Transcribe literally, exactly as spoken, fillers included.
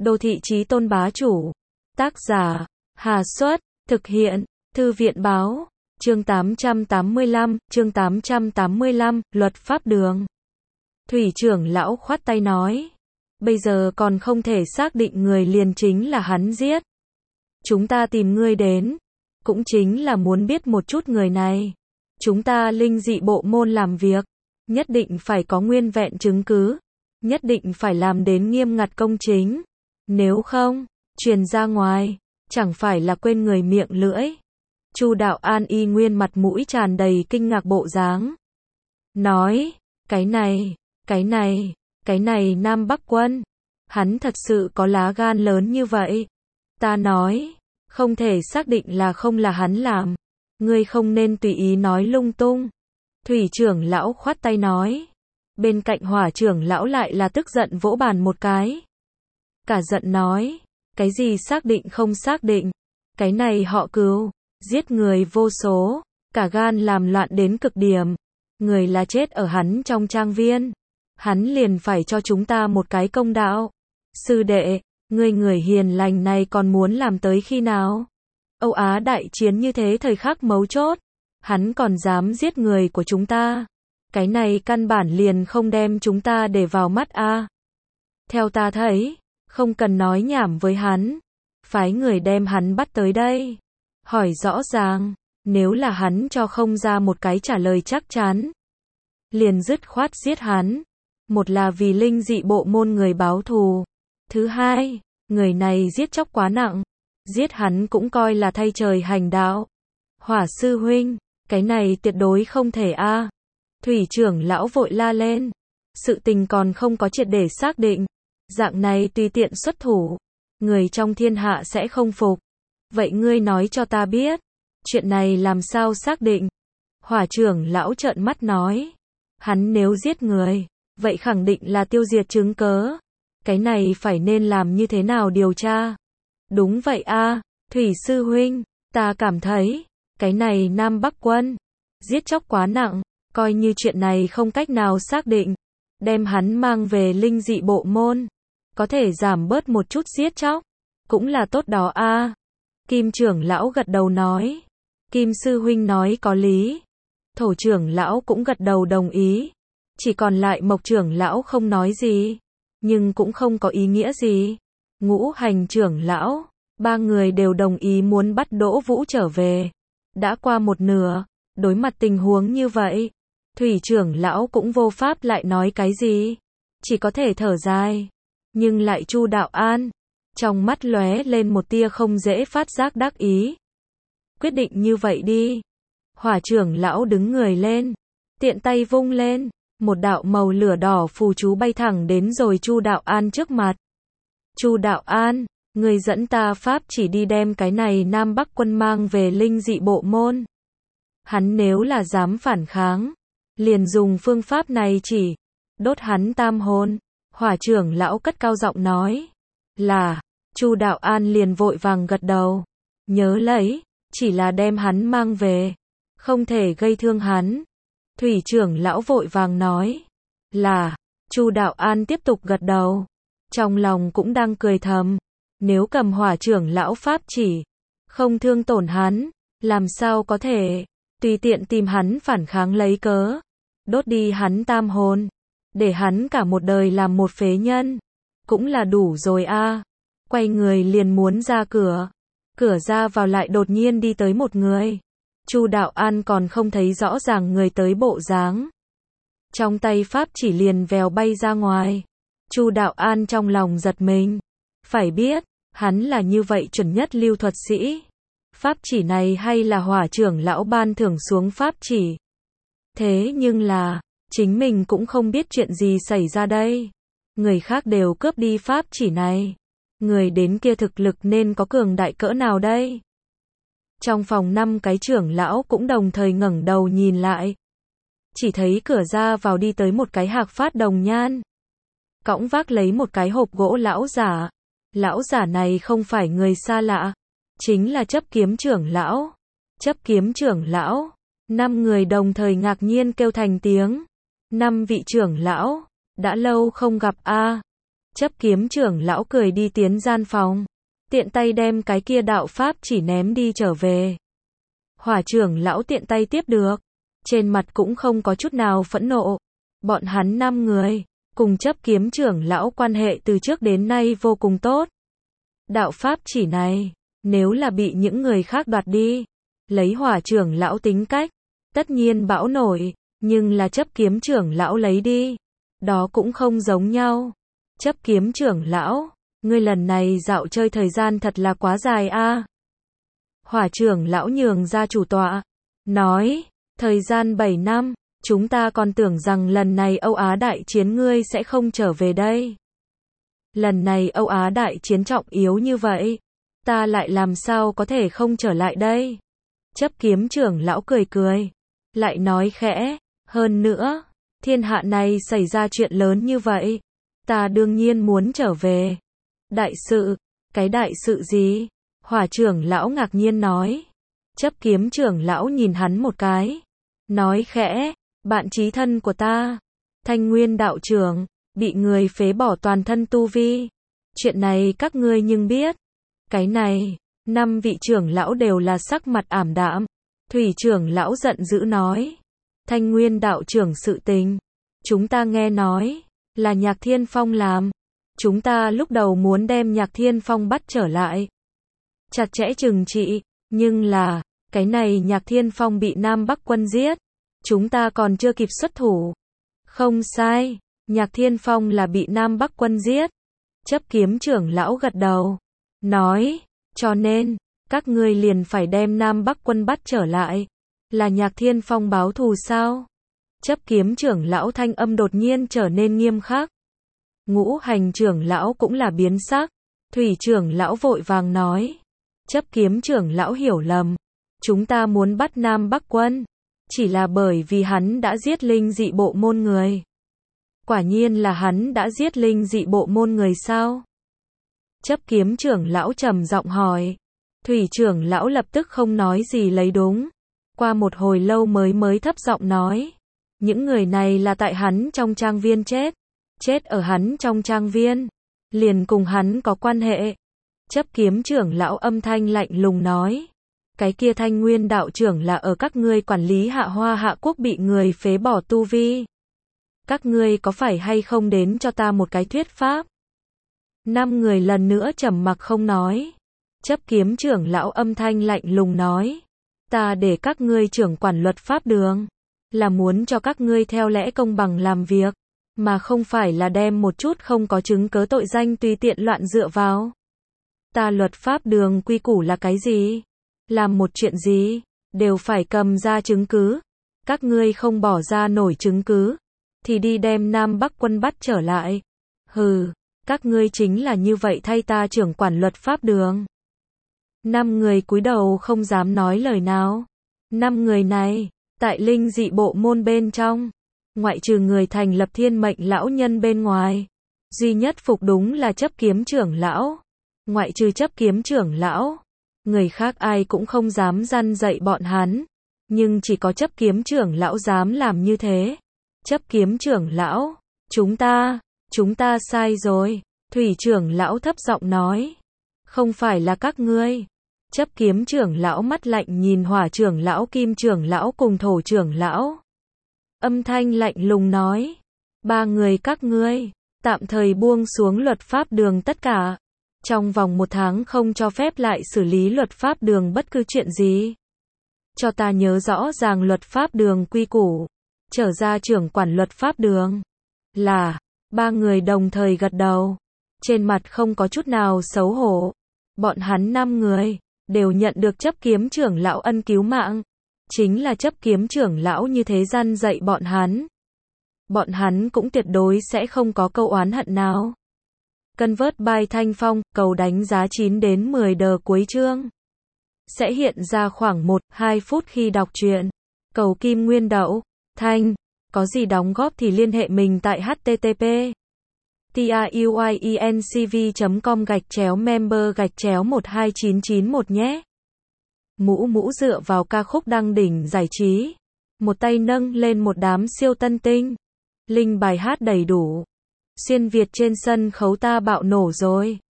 Đô thị chí tôn bá chủ. Tác giả, Hà Xuất, thực hiện, Thư viện Báo, chương tám trăm tám mươi lăm, chương tám trăm tám mươi lăm, luật pháp đường. Thủy trưởng lão khoát tay nói, bây giờ còn không thể xác định người liền chính là hắn giết. Chúng ta tìm ngươi đến, cũng chính là muốn biết một chút người này. Chúng ta linh dị bộ môn làm việc, nhất định phải có nguyên vẹn chứng cứ, nhất định phải làm đến nghiêm ngặt công chính. Nếu không, truyền ra ngoài, chẳng phải là quên người miệng lưỡi. Chu Đạo An y nguyên mặt mũi tràn đầy kinh ngạc bộ dáng. Nói, cái này, cái này, cái này Nam Bắc Quân, hắn thật sự có lá gan lớn như vậy. Ta nói, không thể xác định là không là hắn làm. Ngươi không nên tùy ý nói lung tung. Thủy trưởng lão khoát tay nói. Bên cạnh Hỏa trưởng lão lại là tức giận vỗ bàn một cái. Cả giận nói, cái gì xác định không xác định. Cái này họ Cừu, giết người vô số, cả gan làm loạn đến cực điểm. Người là chết ở hắn trong trang viên. Hắn liền phải cho chúng ta một cái công đạo. Sư đệ, ngươi người hiền lành này còn muốn làm tới khi nào? Âu Á đại chiến như thế thời khắc mấu chốt, hắn còn dám giết người của chúng ta. Cái này căn bản liền không đem chúng ta để vào mắt a. À. Theo ta thấy, không cần nói nhảm với hắn. Phái người đem hắn bắt tới đây. Hỏi rõ ràng, nếu là hắn cho không ra một cái trả lời chắc chắn, liền dứt khoát giết hắn. Một là vì linh dị bộ môn người báo thù. Thứ hai, người này giết chóc quá nặng. Giết hắn cũng coi là thay trời hành đạo. Hỏa sư huynh, cái này tuyệt đối không thể a. À. Thủy trưởng lão vội la lên. Sự tình còn không có triệt để xác định. Dạng này tùy tiện xuất thủ, người trong thiên hạ sẽ không phục. Vậy ngươi nói cho ta biết, chuyện này làm sao xác định? Hỏa trưởng lão trợn mắt nói. Hắn nếu giết người, vậy khẳng định là tiêu diệt chứng cớ. Cái này phải nên làm như thế nào điều tra? Đúng vậy a, à, Thủy sư huynh, ta cảm thấy, cái này Nam Bắc Quân, giết chóc quá nặng, coi như chuyện này không cách nào xác định, đem hắn mang về linh dị bộ môn, có thể giảm bớt một chút giết chóc, cũng là tốt đó a. À. Kim trưởng lão gật đầu nói, Kim sư huynh nói có lý. Thổ trưởng lão cũng gật đầu đồng ý, chỉ còn lại Mộc trưởng lão không nói gì, nhưng cũng không có ý nghĩa gì. Ngũ hành trưởng lão, ba người đều đồng ý muốn bắt Đỗ Vũ trở về. Đã qua một nửa, đối mặt tình huống như vậy, Thủy trưởng lão cũng vô pháp lại nói cái gì, chỉ có thể thở dài. Nhưng lại Chu Đạo An, trong mắt lóe lên một tia không dễ phát giác đắc ý. Quyết định như vậy đi. Hỏa trưởng lão đứng người lên, tiện tay vung lên, một đạo màu lửa đỏ phù chú bay thẳng đến rồi Chu Đạo An trước mặt. Chu Đạo An, người dẫn ta pháp chỉ đi đem cái này Nam Bắc Quân mang về linh dị bộ môn. Hắn nếu là dám phản kháng, liền dùng phương pháp này chỉ, đốt hắn tam hồn. Hỏa trưởng lão cất cao giọng nói, là, Chu Đạo An liền vội vàng gật đầu, nhớ lấy, chỉ là đem hắn mang về, không thể gây thương hắn. Thủy trưởng lão vội vàng nói, là, Chu Đạo An tiếp tục gật đầu, trong lòng cũng đang cười thầm, nếu cầm hỏa trưởng lão pháp chỉ, không thương tổn hắn, làm sao có thể, tùy tiện tìm hắn phản kháng lấy cớ, đốt đi hắn tam hồn, để hắn cả một đời làm một phế nhân, cũng là đủ rồi a. À. Quay người liền muốn ra cửa, cửa ra vào lại đột nhiên đi tới một người. Chu Đạo An còn không thấy rõ ràng người tới bộ dáng, trong tay pháp chỉ liền vèo bay ra ngoài. Chu Đạo An trong lòng giật mình, phải biết, hắn là như vậy chuẩn nhất lưu thuật sĩ. Pháp chỉ này hay là hỏa trưởng lão ban thưởng xuống pháp chỉ. Thế nhưng là, chính mình cũng không biết chuyện gì xảy ra đây. Người khác đều cướp đi pháp chỉ này. Người đến kia thực lực nên có cường đại cỡ nào đây? Trong phòng năm cái trưởng lão cũng đồng thời ngẩng đầu nhìn lại. Chỉ thấy cửa ra vào đi tới một cái hạc phát đồng nhan. Cõng vác lấy một cái hộp gỗ lão giả. Lão giả này không phải người xa lạ, chính là chấp kiếm trưởng lão. Chấp kiếm trưởng lão, năm người đồng thời ngạc nhiên kêu thành tiếng. Năm vị trưởng lão, đã lâu không gặp a. Chấp kiếm trưởng lão cười đi tiến gian phòng, tiện tay đem cái kia đạo pháp chỉ ném đi trở về. Hỏa trưởng lão tiện tay tiếp được, trên mặt cũng không có chút nào phẫn nộ. Bọn hắn năm người, cùng chấp kiếm trưởng lão quan hệ từ trước đến nay vô cùng tốt. Đạo pháp chỉ này, nếu là bị những người khác đoạt đi, lấy hỏa trưởng lão tính cách, tất nhiên bão nổi, nhưng là chấp kiếm trưởng lão lấy đi, đó cũng không giống nhau. Chấp kiếm trưởng lão, ngươi lần này dạo chơi thời gian thật là quá dài a. Hỏa trưởng lão nhường ra chủ tọa, nói, thời gian bảy năm, chúng ta còn tưởng rằng lần này Âu Á đại chiến ngươi sẽ không trở về đây. Lần này Âu Á đại chiến trọng yếu như vậy, ta lại làm sao có thể không trở lại đây. Chấp kiếm trưởng lão cười cười, lại nói khẽ, hơn nữa, thiên hạ này xảy ra chuyện lớn như vậy, ta đương nhiên muốn trở về. Đại sự, cái đại sự gì? Hỏa trưởng lão ngạc nhiên nói. Chấp kiếm trưởng lão nhìn hắn một cái, nói khẽ, bạn chí thân của ta, Thanh Nguyên đạo trưởng, bị người phế bỏ toàn thân tu vi. Chuyện này các ngươi nhưng biết. Cái này, năm vị trưởng lão đều là sắc mặt ảm đạm. Thủy trưởng lão giận dữ nói, Thanh Nguyên đạo trưởng sự tình, chúng ta nghe nói, là Nhạc Thiên Phong làm. Chúng ta lúc đầu muốn đem Nhạc Thiên Phong bắt trở lại, chặt chẽ trừng trị, nhưng là, cái này Nhạc Thiên Phong bị Nam Bắc quân giết, chúng ta còn chưa kịp xuất thủ. Không sai, Nhạc Thiên Phong là bị Nam Bắc quân giết. Chấp kiếm trưởng lão gật đầu, nói, cho nên, các ngươi liền phải đem Nam Bắc quân bắt trở lại, là Nhạc Thiên Phong báo thù sao? Chấp kiếm trưởng lão thanh âm đột nhiên trở nên nghiêm khắc. Ngũ hành trưởng lão cũng là biến sắc, thủy trưởng lão vội vàng nói, chấp kiếm trưởng lão hiểu lầm, chúng ta muốn bắt Nam Bắc quân, chỉ là bởi vì hắn đã giết linh dị bộ môn người. Quả nhiên là hắn đã giết linh dị bộ môn người sao? Chấp kiếm trưởng lão trầm giọng hỏi. Thủy trưởng lão lập tức không nói gì lấy đúng. Qua một hồi lâu mới mới thấp giọng nói. Những người này là tại hắn trong trang viên chết. Chết ở hắn trong trang viên. Liền cùng hắn có quan hệ. Chấp kiếm trưởng lão âm thanh lạnh lùng nói. Cái kia Thanh Nguyên đạo trưởng là ở các ngươi quản lý Hạ Hoa Hạ Quốc bị người phế bỏ tu vi. Các ngươi có phải hay không đến cho ta một cái thuyết pháp? Năm người lần nữa trầm mặc không nói. Chấp kiếm trưởng lão âm thanh lạnh lùng nói. Ta để các ngươi trưởng quản luật pháp đường, là muốn cho các ngươi theo lẽ công bằng làm việc, mà không phải là đem một chút không có chứng cớ tội danh tùy tiện loạn dựa vào. Ta luật pháp đường quy củ là cái gì? Làm một chuyện gì, đều phải cầm ra chứng cứ. Các ngươi không bỏ ra nổi chứng cứ, thì đi đem Nam Bắc quân bắt trở lại. Hừ, các ngươi chính là như vậy thay ta trưởng quản luật pháp đường. Năm người cúi đầu không dám nói lời nào. Năm người này, tại linh dị bộ môn bên trong, ngoại trừ người thành lập thiên mệnh lão nhân bên ngoài, duy nhất phục đúng là chấp kiếm trưởng lão. Ngoại trừ chấp kiếm trưởng lão, người khác ai cũng không dám răn dạy bọn hắn, nhưng chỉ có chấp kiếm trưởng lão dám làm như thế. Chấp kiếm trưởng lão, chúng ta, chúng ta sai rồi. Thủy trưởng lão thấp giọng nói, không phải là các ngươi. Chấp kiếm trưởng lão mắt lạnh nhìn hỏa trưởng lão, kim trưởng lão cùng thổ trưởng lão. Âm thanh lạnh lùng nói, ba người các ngươi, tạm thời buông xuống luật pháp đường tất cả. Trong vòng một tháng không cho phép lại xử lý luật pháp đường bất cứ chuyện gì. Cho ta nhớ rõ ràng luật pháp đường quy củ. Trở ra trưởng quản luật pháp đường. Là, ba người đồng thời gật đầu. Trên mặt không có chút nào xấu hổ. Bọn hắn năm người, đều nhận được chấp kiếm trưởng lão ân cứu mạng. Chính là chấp kiếm trưởng lão như thế răn dạy bọn hắn. Bọn hắn cũng tuyệt đối sẽ không có câu oán hận nào. Convert by Thanh Phong, cầu đánh giá chín đến mười đờ cuối chương. Sẽ hiện ra khoảng một đến hai phút khi đọc truyện. Cầu Kim Nguyên Đậu, Thanh, có gì đóng góp thì liên hệ mình tại http truyencv chấm com gạch chéo member gạch chéo một hai chín chín một nhé. Mũ mũ dựa vào ca khúc đăng đỉnh giải trí. Một tay nâng lên một đám siêu tân tinh. Link bài hát đầy đủ. Xuyên Việt trên sân khấu ta bạo nổ rồi.